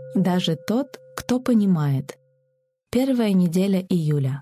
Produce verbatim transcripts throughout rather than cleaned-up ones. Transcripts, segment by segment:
Даже тот, кто понимает. Первая неделя июля.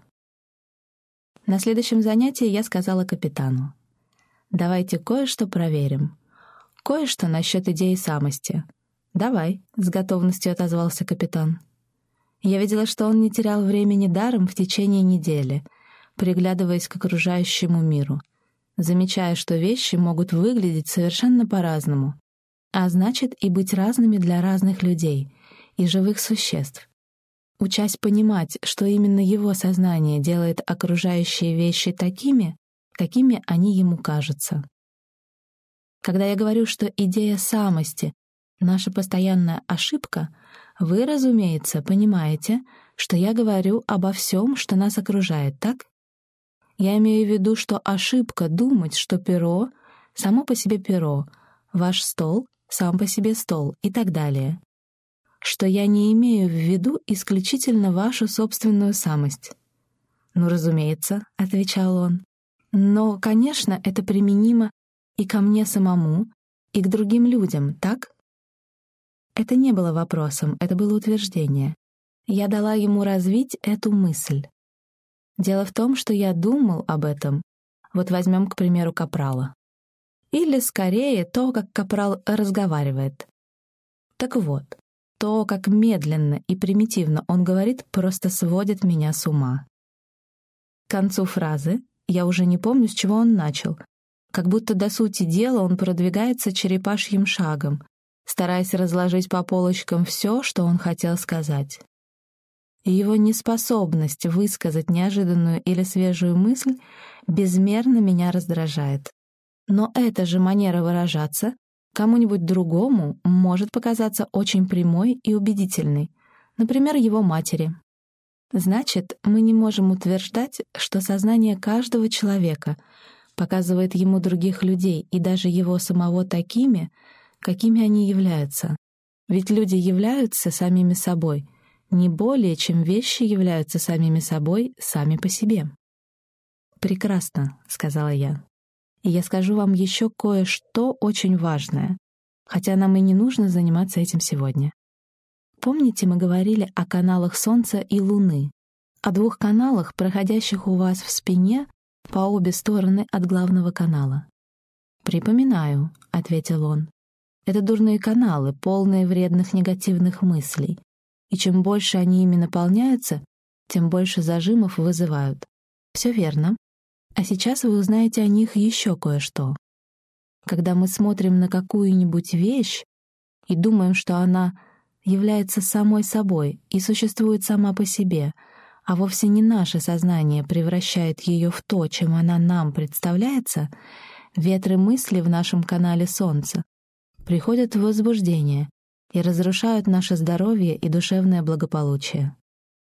На следующем занятии я сказала капитану: «Давайте кое-что проверим. Кое-что насчет идеи самости». «Давай», — с готовностью отозвался капитан. Я видела, что он не терял времени даром в течение недели, приглядываясь к окружающему миру, замечая, что вещи могут выглядеть совершенно по-разному, а значит и быть разными для разных людей и живых существ. Учась понимать, что именно его сознание делает окружающие вещи такими, какими они ему кажутся. Когда я говорю, что идея самости — наша постоянная ошибка, вы, разумеется, понимаете, что я говорю обо всем, что нас окружает, так? Я имею в виду, что ошибка думать, что перо — само по себе перо, ваш стол — сам по себе стол и так далее. Что я не имею в виду исключительно вашу собственную самость. «Ну, разумеется», — отвечал он. «Но, конечно, это применимо и ко мне самому, и к другим людям, так?» Это не было вопросом, это было утверждение. Я дала ему развить эту мысль. Дело в том, что я думал об этом. Вот возьмем, к примеру, капрала. Или, скорее, то, как капрал разговаривает. Так вот, то, как медленно и примитивно он говорит, просто сводит меня с ума. К концу фразы, я уже не помню, с чего он начал, как будто до сути дела он продвигается черепашьим шагом, стараясь разложить по полочкам все, что он хотел сказать. И его неспособность высказать неожиданную или свежую мысль безмерно меня раздражает. Но эта же манера выражаться кому-нибудь другому может показаться очень прямой и убедительной, например, его матери. Значит, мы не можем утверждать, что сознание каждого человека показывает ему других людей и даже его самого такими, какими они являются. Ведь люди являются самими собой не более, чем вещи являются самими собой сами по себе. «Прекрасно», — сказала я. «И я скажу вам еще кое-что очень важное, хотя нам и не нужно заниматься этим сегодня. Помните, мы говорили о каналах Солнца и Луны, о двух каналах, проходящих у вас в спине по обе стороны от главного канала?» «Припоминаю», — ответил он. «Это дурные каналы, полные вредных негативных мыслей, и чем больше они ими наполняются, тем больше зажимов вызывают. Все верно. А сейчас вы узнаете о них еще кое-что. Когда мы смотрим на какую-нибудь вещь и думаем, что она является самой собой и существует сама по себе, а вовсе не наше сознание превращает ее в то, чем она нам представляется, ветры мысли в нашем канале Солнца приходят в возбуждение и разрушают наше здоровье и душевное благополучие.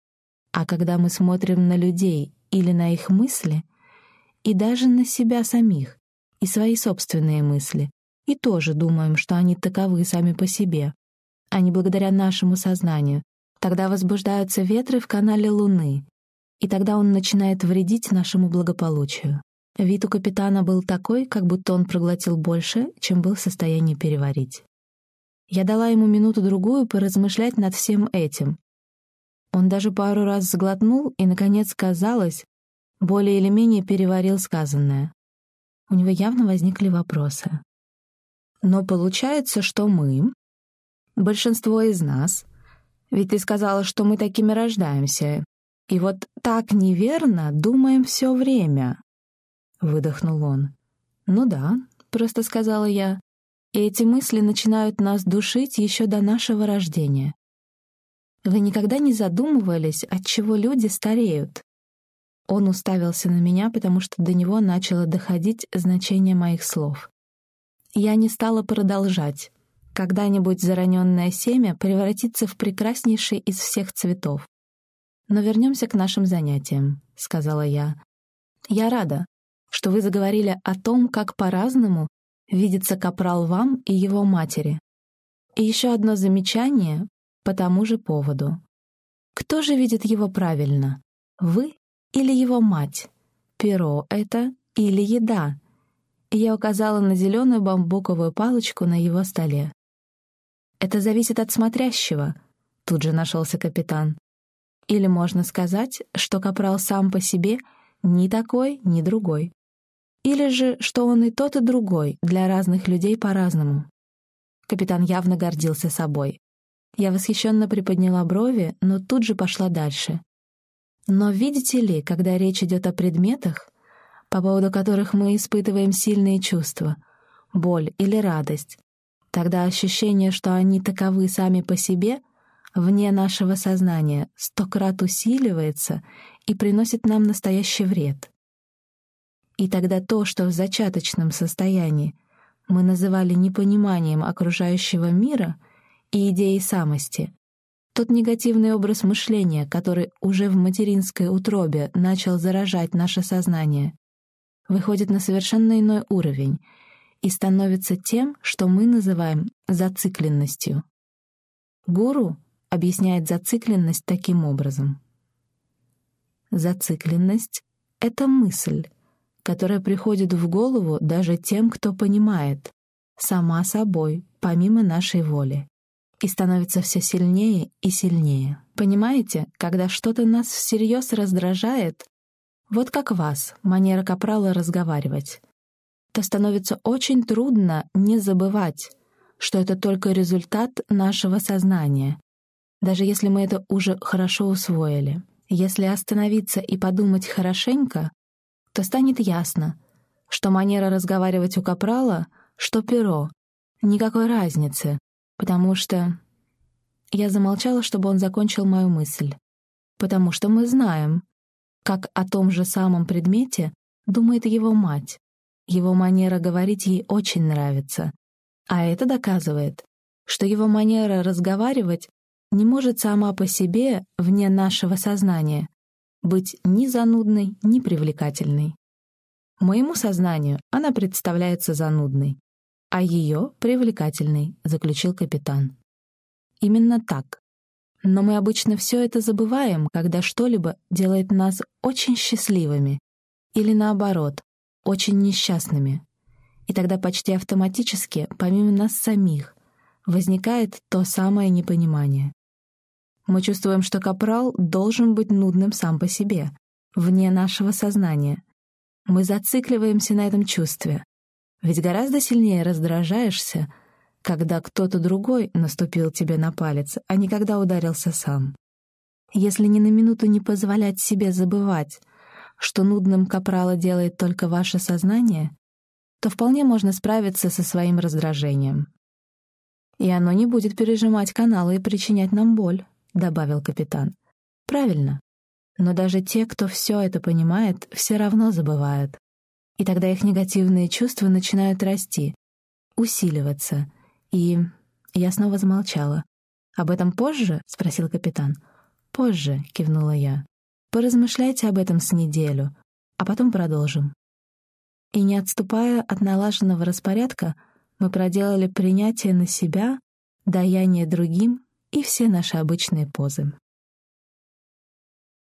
А когда мы смотрим на людей или на их мысли, и даже на себя самих, и свои собственные мысли, и тоже думаем, что они таковы сами по себе, а не благодаря нашему сознанию, тогда возбуждаются ветры в канале Луны, и тогда он начинает вредить нашему благополучию. Вид у капитана был такой, как будто он проглотил больше, чем был в состоянии переварить. Я дала ему минуту-другую поразмышлять над всем этим. Он даже пару раз сглотнул и, наконец, казалось, более или менее переварил сказанное. У него явно возникли вопросы. «Но получается, что мы, большинство из нас, ведь ты сказала, что мы такими рождаемся, и вот так неверно думаем все время», — выдохнул он. «Ну да», — просто сказала я, «и эти мысли начинают нас душить еще до нашего рождения. Вы никогда не задумывались, отчего люди стареют?» Он уставился на меня, потому что до него начало доходить значение моих слов. Я не стала продолжать. Когда-нибудь зараненное семя превратится в прекраснейший из всех цветов. «Но вернемся к нашим занятиям», — сказала я. «Я рада, что вы заговорили о том, как по-разному видится капрал вам и его матери. И еще одно замечание по тому же поводу. Кто же видит его правильно, вы или его мать? Перо это или еда?» И я указала на зеленую бамбуковую палочку на его столе. «Это зависит от смотрящего», Тут же нашелся капитан. Или можно сказать, что капрал сам по себе ни такой, ни другой. Или же, что он и тот, и другой, для разных людей по-разному. Капитан явно гордился собой. Я восхищенно приподняла брови, но тут же пошла дальше. Но видите ли, когда речь идет о предметах, по поводу которых мы испытываем сильные чувства, боль или радость, тогда ощущение, что они таковы сами по себе, вне нашего сознания, сто крат усиливается и приносит нам настоящий вред. И тогда то, что в зачаточном состоянии мы называли непониманием окружающего мира и идеей самости, тот негативный образ мышления, который уже в материнской утробе начал заражать наше сознание, выходит на совершенно иной уровень и становится тем, что мы называем зацикленностью. Гуру объясняет зацикленность таким образом. Зацикленность — это мысль, которая приходит в голову даже тем, кто понимает, сама собой, помимо нашей воли, и становится все сильнее и сильнее. Понимаете, когда что-то нас всерьез раздражает, вот как вас, манера капрала разговаривать, то становится очень трудно не забывать, что это только результат нашего сознания, даже если мы это уже хорошо усвоили. Если остановиться и подумать хорошенько, то станет ясно, что манера разговаривать у капрала, что перо, никакой разницы, потому что... Я замолчала, чтобы он закончил мою мысль. Потому что мы знаем, как о том же самом предмете думает его мать. Его манера говорить ей очень нравится. А это доказывает, что его манера разговаривать не может сама по себе, вне нашего сознания, быть ни занудной, ни привлекательной. Моему сознанию она представляется занудной, а ее — привлекательной, заключил капитан. Именно так. Но мы обычно все это забываем, когда что-либо делает нас очень счастливыми или, наоборот, очень несчастными. И тогда почти автоматически, помимо нас самих, возникает то самое непонимание. Мы чувствуем, что капрал должен быть нудным сам по себе, вне нашего сознания. Мы зацикливаемся на этом чувстве, ведь гораздо сильнее раздражаешься, когда кто-то другой наступил тебе на палец, а не когда ударился сам. Если ни на минуту не позволять себе забывать, что нудным капрала делает только ваше сознание, то вполне можно справиться со своим раздражением. «И оно не будет пережимать каналы и причинять нам боль», — добавил капитан. «Правильно. Но даже те, кто все это понимает, все равно забывают. И тогда их негативные чувства начинают расти, усиливаться. И...» Я снова замолчала. «Об этом позже?» — спросил капитан. «Позже», — кивнула я. «Поразмышляйте об этом с неделю, а потом продолжим». И не отступая от налаженного распорядка, мы проделали принятие на себя, даяние другим и все наши обычные позы.